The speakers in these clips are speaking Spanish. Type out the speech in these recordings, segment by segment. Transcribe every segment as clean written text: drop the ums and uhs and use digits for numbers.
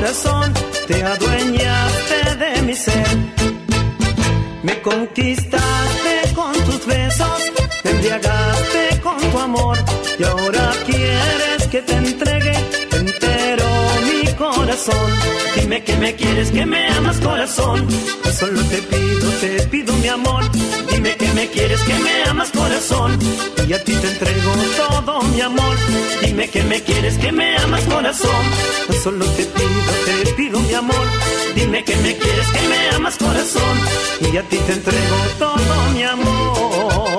corazón, te adueñaste de mi ser. Me conquistaste con tus besos, me embriagaste con tu amor, y ahora quieres que te entregue entero mi corazón. Dime que me quieres, que me amas, corazón. Yo solo te pido mi amor. Dime que me quieres, que me amas, corazón. Y a ti te entrego todo mi amor. Dime que me quieres, que me amas, corazón. Yo solo te pido mi amor. Dime que me quieres, que me amas, corazón. Y a ti te entrego todo mi amor.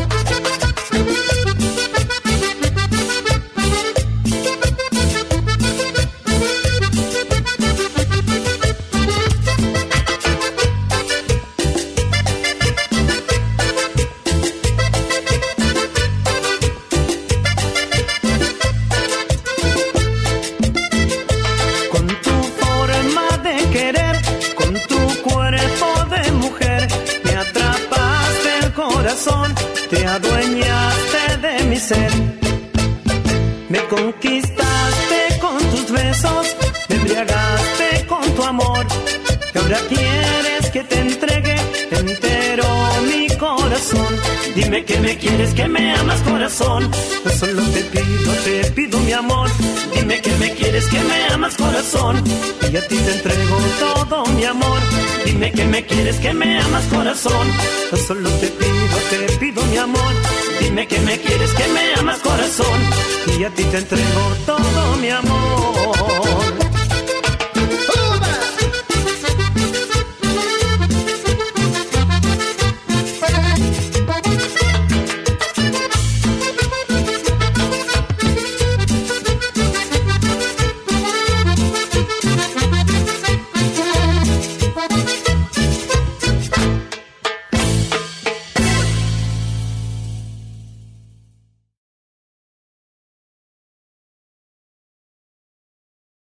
Te adueñaste de mi ser. Me conquistaste con tus besos, me embriagaste con tu amor, y ahora quieres que te entregue entero mi corazón. Dime que me quieres, que me amas, corazón. Yo solo te pido mi amor. Dime que me quieres, que me amas, corazón. Y a ti te entrego todo mi amor. Dime que me quieres, que me amas, corazón. Yo solo te pido mi amor. Dime que me quieres, que me amas, corazón. Y a ti te entrego todo mi amor.